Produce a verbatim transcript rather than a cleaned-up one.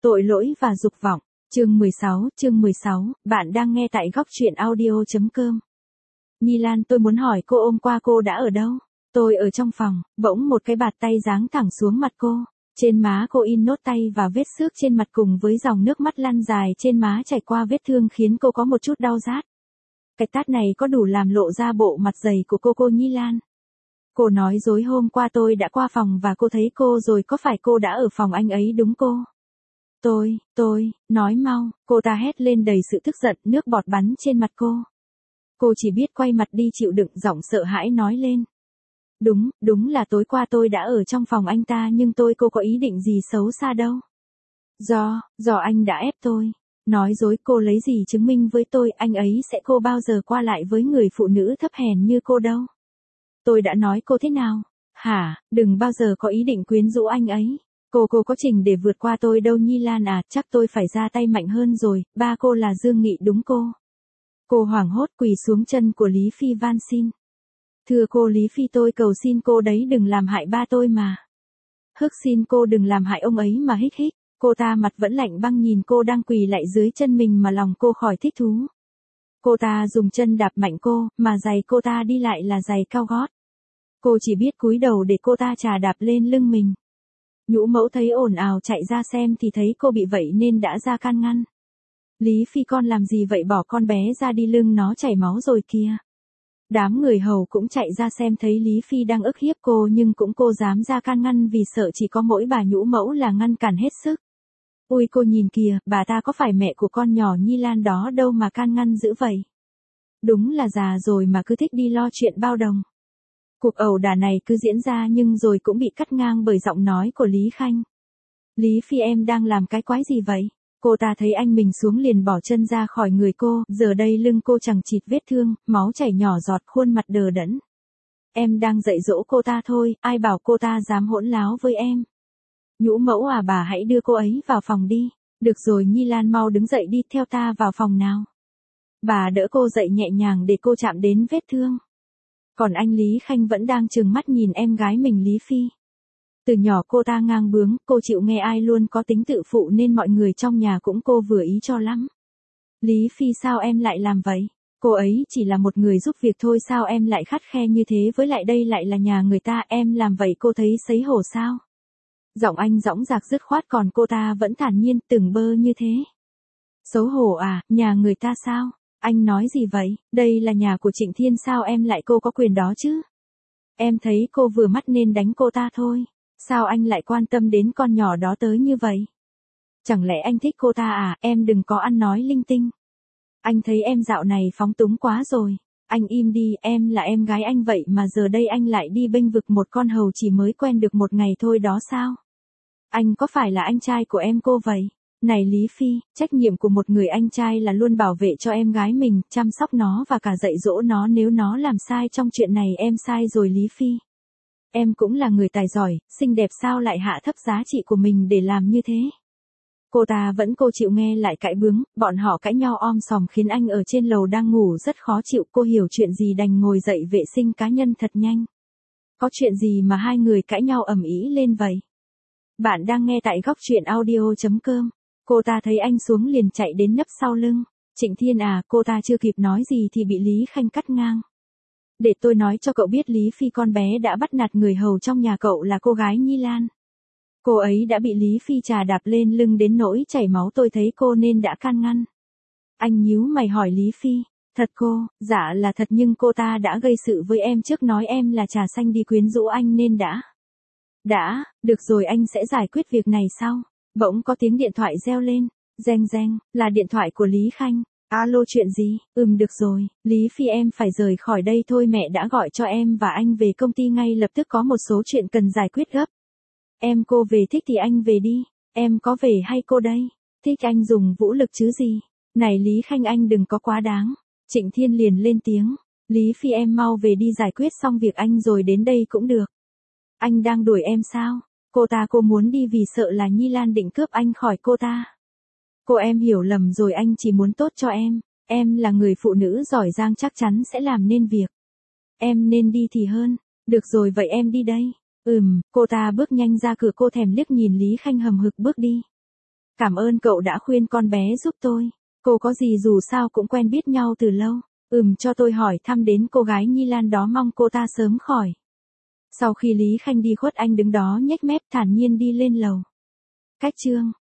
Tội lỗi và dục vọng, chương mười sáu, chương mười sáu, bạn đang nghe tại góc truyện audio chấm com. Nhi Lan, tôi muốn hỏi cô hôm qua cô đã ở đâu? Tôi ở trong phòng, bỗng một cái bạt tay giáng thẳng xuống mặt cô. Trên má cô in nốt tay và vết xước trên mặt cùng với dòng nước mắt lăn dài trên má chảy qua vết thương khiến cô có một chút đau rát. Cái tát này có đủ làm lộ ra bộ mặt dày của cô cô Nhi Lan. Cô nói dối hôm qua tôi đã qua phòng và cô thấy cô rồi, có phải cô đã ở phòng anh ấy đúng cô? Tôi, tôi, nói mau, cô ta hét lên đầy sự tức giận, nước bọt bắn trên mặt cô. Cô chỉ biết quay mặt đi chịu đựng, giọng sợ hãi nói lên. Đúng, đúng là tối qua tôi đã ở trong phòng anh ta, nhưng tôi cô có ý định gì xấu xa đâu. Do, do anh đã ép tôi. Nói dối, cô lấy gì chứng minh với tôi, anh ấy sẽ cô bao giờ qua lại với người phụ nữ thấp hèn như cô đâu. Tôi đã nói cô thế nào? Hả, đừng bao giờ có ý định quyến rũ anh ấy. Cô cô có trình để vượt qua tôi đâu Nhi Lan à, chắc tôi phải ra tay mạnh hơn rồi, ba cô là Dương Nghị đúng cô. Cô hoảng hốt quỳ xuống chân của Lý Phi van xin. Thưa cô Lý Phi, tôi cầu xin cô đấy đừng làm hại ba tôi mà. Hức xin cô đừng làm hại ông ấy mà, hích hích. Cô ta mặt vẫn lạnh băng nhìn cô đang quỳ lại dưới chân mình mà lòng cô khỏi thích thú. Cô ta dùng chân đạp mạnh cô, mà giày cô ta đi lại là giày cao gót. Cô chỉ biết cúi đầu để cô ta chà đạp lên lưng mình. Nhũ mẫu thấy ồn ào chạy ra xem thì thấy cô bị vậy nên đã ra can ngăn. Lý Phi, con làm gì vậy, bỏ con bé ra đi, lưng nó chảy máu rồi kìa. Đám người hầu cũng chạy ra xem thấy Lý Phi đang ức hiếp cô, nhưng cũng cô dám ra can ngăn vì sợ chỉ có mỗi bà nhũ mẫu là ngăn cản hết sức. Ui cô nhìn kìa, bà ta có phải mẹ của con nhỏ Nhi Lan đó đâu mà can ngăn dữ vậy. Đúng là già rồi mà cứ thích đi lo chuyện bao đồng. Cuộc ẩu đả này cứ diễn ra nhưng rồi cũng bị cắt ngang bởi giọng nói của Lý Khanh. Lý Phi, em đang làm cái quái gì vậy? Cô ta thấy anh mình xuống liền bỏ chân ra khỏi người cô, giờ đây lưng cô chẳng chịt vết thương, máu chảy nhỏ giọt, khuôn mặt đờ đẫn. Em đang dạy dỗ cô ta thôi, ai bảo cô ta dám hỗn láo với em. Nhũ mẫu à, bà hãy đưa cô ấy vào phòng đi. Được rồi Nhi Lan, mau đứng dậy đi, theo ta vào phòng nào. Bà đỡ cô dậy nhẹ nhàng để cô chạm đến vết thương. Còn anh Lý Khanh vẫn đang trừng mắt nhìn em gái mình Lý Phi. Từ nhỏ cô ta ngang bướng, cô chịu nghe ai luôn có tính tự phụ nên mọi người trong nhà cũng cô vừa ý cho lắm. Lý Phi, sao em lại làm vậy? Cô ấy chỉ là một người giúp việc thôi, sao em lại khắt khe như thế, với lại đây lại là nhà người ta, em làm vậy cô thấy xấu hổ sao? Giọng anh dõng dạc dứt khoát, còn cô ta vẫn thản nhiên từng bơ như thế. Xấu hổ à, nhà người ta sao? Anh nói gì vậy? Đây là nhà của Trịnh Thiên, sao em lại cô có quyền đó chứ? Em thấy cô vừa mắt nên đánh cô ta thôi. Sao anh lại quan tâm đến con nhỏ đó tới như vậy? Chẳng lẽ anh thích cô ta à? Em đừng có ăn nói linh tinh. Anh thấy em dạo này phóng túng quá rồi. Anh im đi, em là em gái anh vậy mà giờ đây anh lại đi bênh vực một con hầu chỉ mới quen được một ngày thôi đó sao? Anh có phải là anh trai của em cô vậy? Này Lý Phi, trách nhiệm của một người anh trai là luôn bảo vệ cho em gái mình, chăm sóc nó và cả dạy dỗ nó, nếu nó làm sai trong chuyện này em sai rồi Lý Phi. Em cũng là người tài giỏi, xinh đẹp, sao lại hạ thấp giá trị của mình để làm như thế? Cô ta vẫn cô chịu nghe lại cãi bướng, bọn họ cãi nhau om sòm khiến anh ở trên lầu đang ngủ rất khó chịu, cô hiểu chuyện gì đành ngồi dậy vệ sinh cá nhân thật nhanh. Có chuyện gì mà hai người cãi nhau ầm ĩ lên vậy? Bạn đang nghe tại góc truyện audio chấm com. Cô ta thấy anh xuống liền chạy đến nấp sau lưng. Trịnh Thiên à, cô ta chưa kịp nói gì thì bị Lý Khanh cắt ngang. Để tôi nói cho cậu biết Lý Phi, con bé đã bắt nạt người hầu trong nhà cậu là cô gái Nhi Lan. Cô ấy đã bị Lý Phi chà đạp lên lưng đến nỗi chảy máu, tôi thấy cô nên đã can ngăn. Anh nhíu mày hỏi Lý Phi, thật cô? Dạ là thật, nhưng cô ta đã gây sự với em trước, nói em là trà xanh đi quyến rũ anh nên đã. Đã, được rồi, anh sẽ giải quyết việc này sau. Bỗng có tiếng điện thoại reo lên, reng reng, là điện thoại của Lý Khanh. Alo, chuyện gì? Ừm, được rồi, Lý Phi, em phải rời khỏi đây thôi, mẹ đã gọi cho em và anh về công ty ngay lập tức, có một số chuyện cần giải quyết gấp. Em cô về thích thì anh về đi, em có về hay cô đây? Thích anh dùng vũ lực chứ gì? Này Lý Khanh, anh đừng có quá đáng. Trịnh Thiên liền lên tiếng, Lý Phi, em mau về đi, giải quyết xong việc anh rồi đến đây cũng được. Anh đang đuổi em sao? Cô ta cô muốn đi vì sợ là Nhi Lan định cướp anh khỏi cô ta. Cô em hiểu lầm rồi, anh chỉ muốn tốt cho em. Em là người phụ nữ giỏi giang, chắc chắn sẽ làm nên việc. Em nên đi thì hơn. Được rồi, vậy em đi đây. Ừm, cô ta bước nhanh ra cửa, cô thèm liếc nhìn Lý Khanh hầm hực bước đi. Cảm ơn cậu đã khuyên con bé giúp tôi. Cô có gì dù sao cũng quen biết nhau từ lâu. Ừm, cho tôi hỏi thăm đến cô gái Nhi Lan đó, mong cô ta sớm khỏi. Sau khi Lý Khanh đi khuất, anh đứng đó nhếch mép thản nhiên đi lên lầu. Cách chương